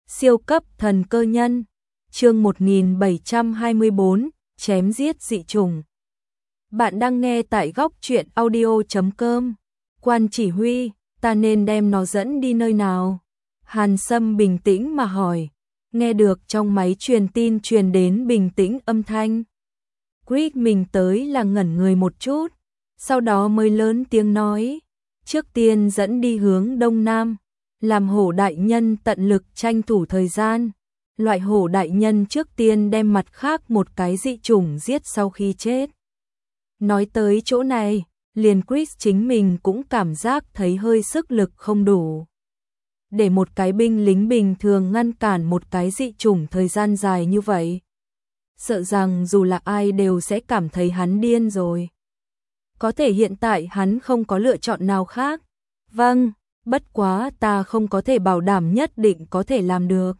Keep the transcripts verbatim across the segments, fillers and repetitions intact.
Siêu cấp thần cơ nhân, chương một nghìn bảy trăm hai mươi tư, chém giết dị chủng. Bạn đang nghe tại góc truyện audio chấm com. Quan chỉ huy, ta nên đem nó dẫn đi nơi nào? Hàn Sâm bình tĩnh mà hỏi. Nghe được trong máy truyền tin truyền đến bình tĩnh âm thanh. Chris mình tới là ngẩn người một chút, sau đó mới lớn tiếng nói. Trước tiên dẫn đi hướng đông nam, làm hổ đại nhân tận lực tranh thủ thời gian. Loại hổ đại nhân trước tiên đem mặt khác một cái dị chủng giết sau khi chết. Nói tới chỗ này, liền Chris chính mình cũng cảm giác thấy hơi sức lực không đủ. Để một cái binh lính bình thường ngăn cản một cái dị chủng thời gian dài như vậy. Sợ rằng dù là ai đều sẽ cảm thấy hắn điên rồi. Có thể hiện tại hắn không có lựa chọn nào khác. Vâng, bất quá ta không có thể bảo đảm nhất định có thể làm được.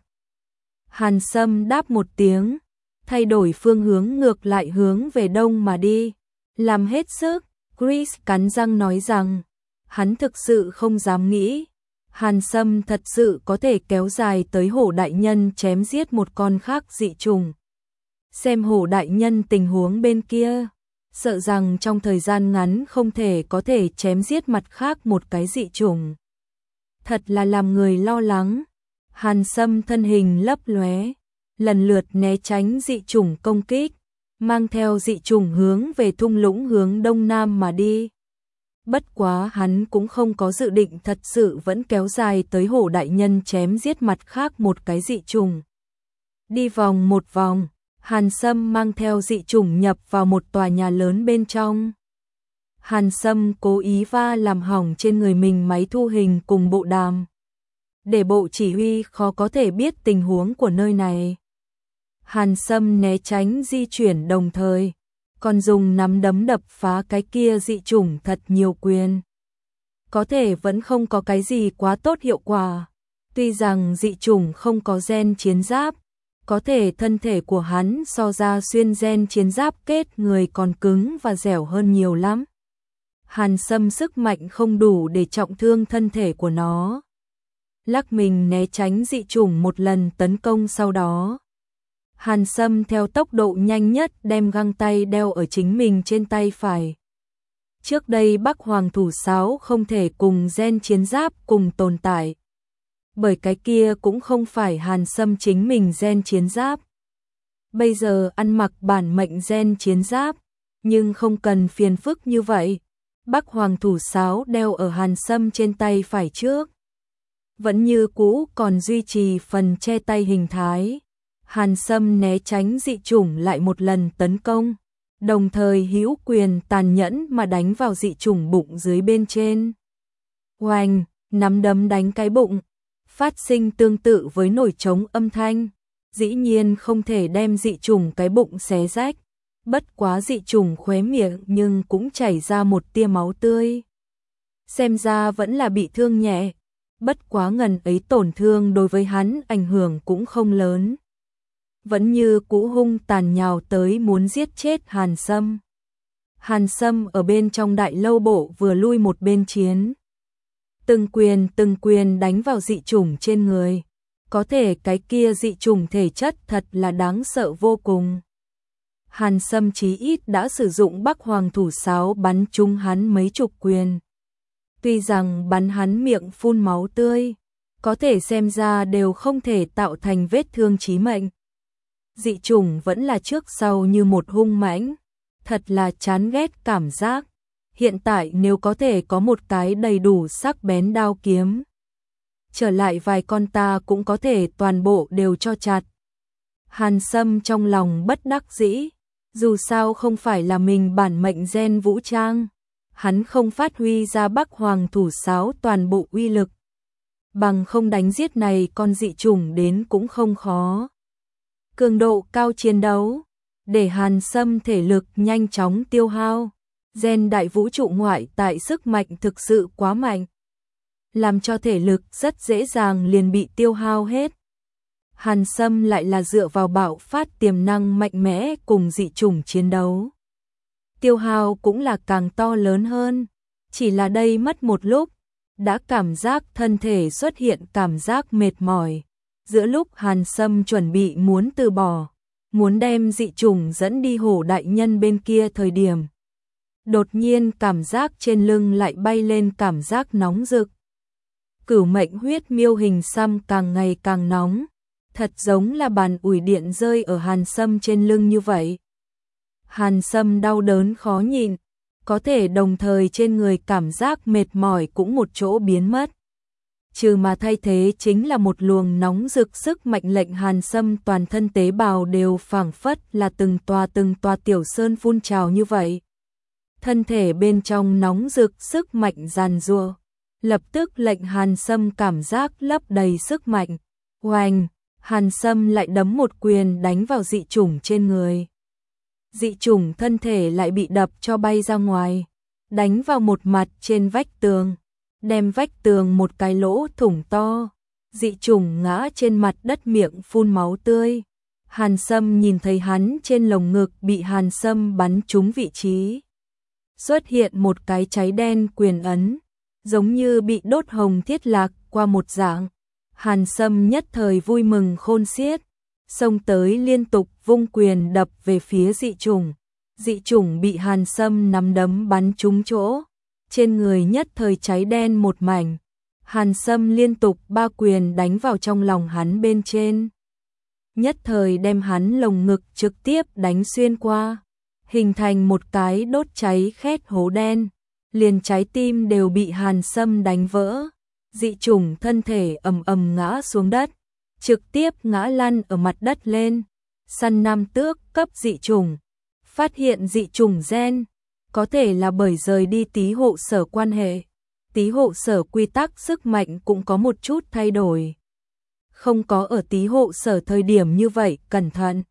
Hàn Sâm đáp một tiếng, thay đổi phương hướng ngược lại hướng về đông mà đi. Làm hết sức, Chris cắn răng nói rằng, hắn thực sự không dám nghĩ. Hàn Sâm thật sự có thể kéo dài tới hổ đại nhân chém giết một con khác dị trùng. Xem hổ đại nhân tình huống bên kia, sợ rằng trong thời gian ngắn không thể có thể chém giết mặt khác một cái dị trùng. Thật là làm người lo lắng. Hàn Sâm thân hình lấp lóe, lần lượt né tránh dị trùng công kích, mang theo dị trùng hướng về thung lũng hướng đông nam mà đi. Bất quá hắn cũng không có dự định thật sự vẫn kéo dài tới hổ đại nhân chém giết mặt khác một cái dị trùng. Đi vòng một vòng, Hàn Sâm mang theo dị chủng nhập vào một tòa nhà lớn bên trong. Hàn Sâm cố ý va làm hỏng trên người mình máy thu hình cùng bộ đàm, để bộ chỉ huy khó có thể biết tình huống của nơi này. Hàn Sâm né tránh di chuyển đồng thời, còn dùng nắm đấm đập phá cái kia dị chủng thật nhiều quyền. Có thể vẫn không có cái gì quá tốt hiệu quả. Tuy rằng dị chủng không có gen chiến giáp, có thể thân thể của hắn so ra xuyên gen chiến giáp kết người còn cứng và dẻo hơn nhiều lắm. Hàn Sâm sức mạnh không đủ để trọng thương thân thể của nó. Lắc mình né tránh dị chủng một lần tấn công sau đó. Hàn Sâm theo tốc độ nhanh nhất đem găng tay đeo ở chính mình trên tay phải. Trước đây Bắc Hoàng thủ sáo không thể cùng gen chiến giáp cùng tồn tại. Bởi cái kia cũng không phải Hàn Sâm chính mình gen chiến giáp. Bây giờ ăn mặc bản mệnh gen chiến giáp, nhưng không cần phiền phức như vậy. Bắc Hoàng thủ sáo đeo ở Hàn Sâm trên tay phải trước, vẫn như cũ còn duy trì phần che tay hình thái. Hàn Sâm né tránh dị chủng lại một lần tấn công, đồng thời hữu quyền tàn nhẫn mà đánh vào dị chủng bụng dưới bên trên. Oanh, nắm đấm đánh cái bụng, phát sinh tương tự với nổi trống âm thanh, dĩ nhiên không thể đem dị chủng cái bụng xé rách, bất quá dị chủng khóe miệng nhưng cũng chảy ra một tia máu tươi. Xem ra vẫn là bị thương nhẹ, bất quá ngần ấy tổn thương đối với hắn ảnh hưởng cũng không lớn. Vẫn như cũ hung tàn nhào tới muốn giết chết Hàn Sâm. Hàn Sâm ở bên trong đại lâu bộ vừa lui một bên chiến. Từng quyền từng quyền đánh vào dị chủng trên người. Có thể cái kia dị chủng thể chất thật là đáng sợ vô cùng. Hàn Sâm chí ít đã sử dụng Bắc Hoàng thủ sáo bắn trúng hắn mấy chục quyền. Tuy rằng bắn hắn miệng phun máu tươi, có thể xem ra đều không thể tạo thành vết thương chí mệnh. Dị chủng vẫn là trước sau như một hung mãnh, thật là chán ghét cảm giác. Hiện tại nếu có thể có một cái đầy đủ sắc bén đao kiếm, trở lại vài con ta cũng có thể toàn bộ đều cho chặt. Hàn Sâm trong lòng bất đắc dĩ, dù sao không phải là mình bản mệnh gen vũ trang, hắn không phát huy ra Bắc Hoàng thủ sáo toàn bộ uy lực. Bằng không đánh giết này con dị chủng đến cũng không khó. Cường độ cao chiến đấu, để Hàn Sâm thể lực nhanh chóng tiêu hao. Gen đại vũ trụ ngoại tại sức mạnh thực sự quá mạnh, làm cho thể lực rất dễ dàng liền bị tiêu hao hết. Hàn Sâm lại là dựa vào bạo phát tiềm năng mạnh mẽ cùng dị chủng chiến đấu. Tiêu hao cũng là càng to lớn hơn, chỉ là đây mất một lúc, đã cảm giác thân thể xuất hiện cảm giác mệt mỏi, Giữa lúc Hàn Sâm chuẩn bị muốn từ bỏ, muốn đem dị chủng dẫn đi Hổ đại nhân bên kia thời điểm, đột nhiên cảm giác trên lưng lại bay lên cảm giác nóng rực. Cửu mệnh huyết miêu hình xăm càng ngày càng nóng, thật giống là bàn ủi điện rơi ở Hàn Sâm trên lưng như vậy. Hàn Sâm đau đớn khó nhịn, có thể đồng thời trên người cảm giác mệt mỏi cũng một chỗ biến mất. Trừ mà thay thế chính là một luồng nóng rực sức mạnh lệnh Hàn Sâm toàn thân tế bào đều phảng phất là từng tòa từng tòa tiểu sơn phun trào như vậy. Thân thể bên trong nóng rực sức mạnh giàn giụa, lập tức lệnh Hàn Sâm cảm giác lấp đầy sức mạnh. Oanh, Hàn Sâm lại đấm một quyền đánh vào dị chủng trên người. Dị chủng thân thể lại bị đập cho bay ra ngoài, đánh vào một mặt trên vách tường, đem vách tường một cái lỗ thủng to. Dị chủng ngã trên mặt đất miệng phun máu tươi. Hàn Sâm nhìn thấy hắn trên lồng ngực bị Hàn Sâm bắn trúng vị trí, xuất hiện một cái cháy đen quyền ấn, giống như bị đốt hồng thiết lạc qua một dạng. Hàn Sâm nhất thời vui mừng khôn xiết, xông tới liên tục vung quyền đập về phía dị chủng. Dị chủng bị Hàn Sâm nắm đấm bắn trúng chỗ, trên người nhất thời cháy đen một mảnh. Hàn Sâm liên tục ba quyền đánh vào trong lòng hắn bên trên, nhất thời đem hắn lồng ngực trực tiếp đánh xuyên qua, hình thành một cái đốt cháy khét hố đen, liền trái tim đều bị Hàn Sâm đánh vỡ. Dị chủng thân thể ầm ầm ngã xuống đất, trực tiếp ngã lăn ở mặt đất lên. Săn Nam Tước cấp dị chủng, phát hiện dị chủng gen, có thể là bởi rời đi Tý Hộ Sở quan hệ, Tý Hộ Sở quy tắc sức mạnh cũng có một chút thay đổi. Không có ở Tý Hộ Sở thời điểm như vậy cẩn thận,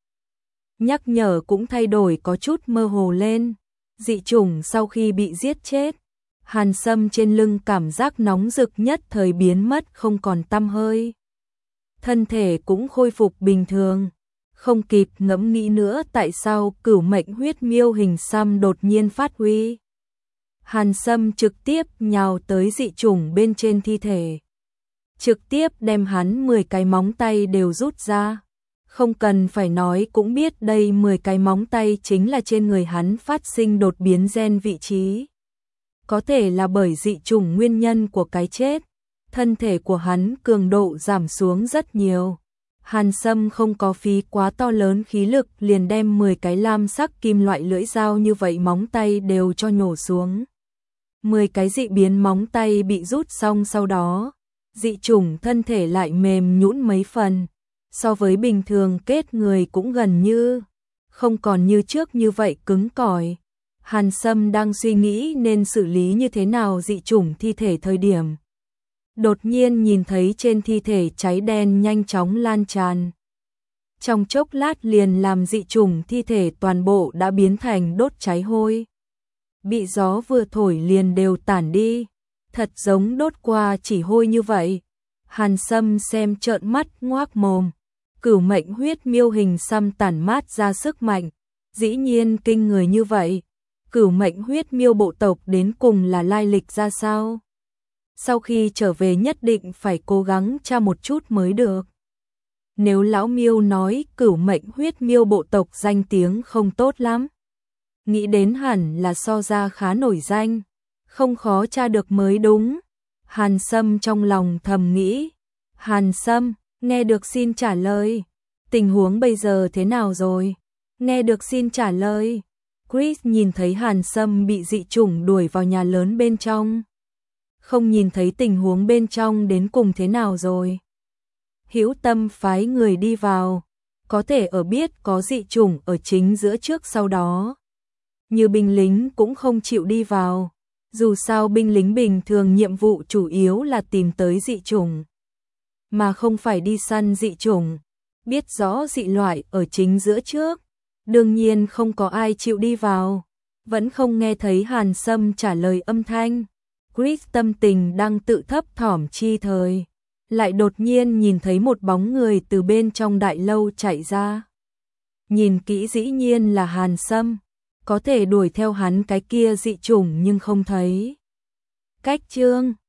nhắc nhở cũng thay đổi có chút mơ hồ lên. Dị chủng sau khi bị giết chết, Hàn Sâm trên lưng cảm giác nóng rực nhất thời biến mất không còn tăm hơi. Thân thể cũng khôi phục bình thường, không kịp ngẫm nghĩ nữa tại sao cửu mệnh huyết miêu hình xăm đột nhiên phát huy. Hàn Sâm trực tiếp nhào tới dị chủng bên trên thi thể, trực tiếp đem hắn mười cái móng tay đều rút ra. Không cần phải nói cũng biết đây mười cái móng tay chính là trên người hắn phát sinh đột biến gen vị trí. Có thể là bởi dị chủng nguyên nhân của cái chết, thân thể của hắn cường độ giảm xuống rất nhiều. Hàn Sâm không có phí quá to lớn khí lực liền đem mười cái lam sắc kim loại lưỡi dao như vậy móng tay đều cho nhổ xuống. mười cái dị biến móng tay bị rút xong sau đó, dị chủng thân thể lại mềm nhũn mấy phần, so với bình thường kết người cũng gần như không còn như trước như vậy cứng cỏi. Hàn Sâm đang suy nghĩ nên xử lý như thế nào dị chủng thi thể thời điểm, đột nhiên nhìn thấy trên thi thể cháy đen nhanh chóng lan tràn. Trong chốc lát liền làm dị chủng thi thể toàn bộ đã biến thành đốt cháy hôi. Bị gió vừa thổi liền đều tản đi, thật giống đốt qua chỉ hôi như vậy. Hàn Sâm xem trợn mắt ngoác mồm, cửu mệnh huyết miêu hình xăm tản mát ra sức mạnh, dĩ nhiên kinh người như vậy. Cửu mệnh huyết miêu bộ tộc đến cùng là lai lịch ra sao? Sau khi trở về nhất định phải cố gắng tra một chút mới được. Nếu lão miêu nói cửu mệnh huyết miêu bộ tộc danh tiếng không tốt lắm, nghĩ đến hẳn là so ra khá nổi danh, không khó tra được mới đúng. Hàn Sâm trong lòng thầm nghĩ. Hàn Sâm, nghe được xin trả lời. Tình huống bây giờ thế nào rồi? Nghe được xin trả lời. Chris nhìn thấy Hàn Sâm bị dị chủng đuổi vào nhà lớn bên trong, không nhìn thấy tình huống bên trong đến cùng thế nào rồi. Hữu Tâm phái người đi vào, có thể ở biết có dị chủng ở chính giữa trước sau đó. Như binh lính cũng không chịu đi vào, dù sao binh lính bình thường nhiệm vụ chủ yếu là tìm tới dị chủng, mà không phải đi săn dị chủng. Biết rõ dị loại ở chính giữa trước, đương nhiên không có ai chịu đi vào. Vẫn không nghe thấy Hàn Sâm trả lời âm thanh. Chris tâm tình đang tự thấp thỏm chi thời, lại đột nhiên nhìn thấy một bóng người từ bên trong đại lâu chạy ra. Nhìn kỹ dĩ nhiên là Hàn Sâm, có thể đuổi theo hắn cái kia dị chủng nhưng không thấy. Cách chương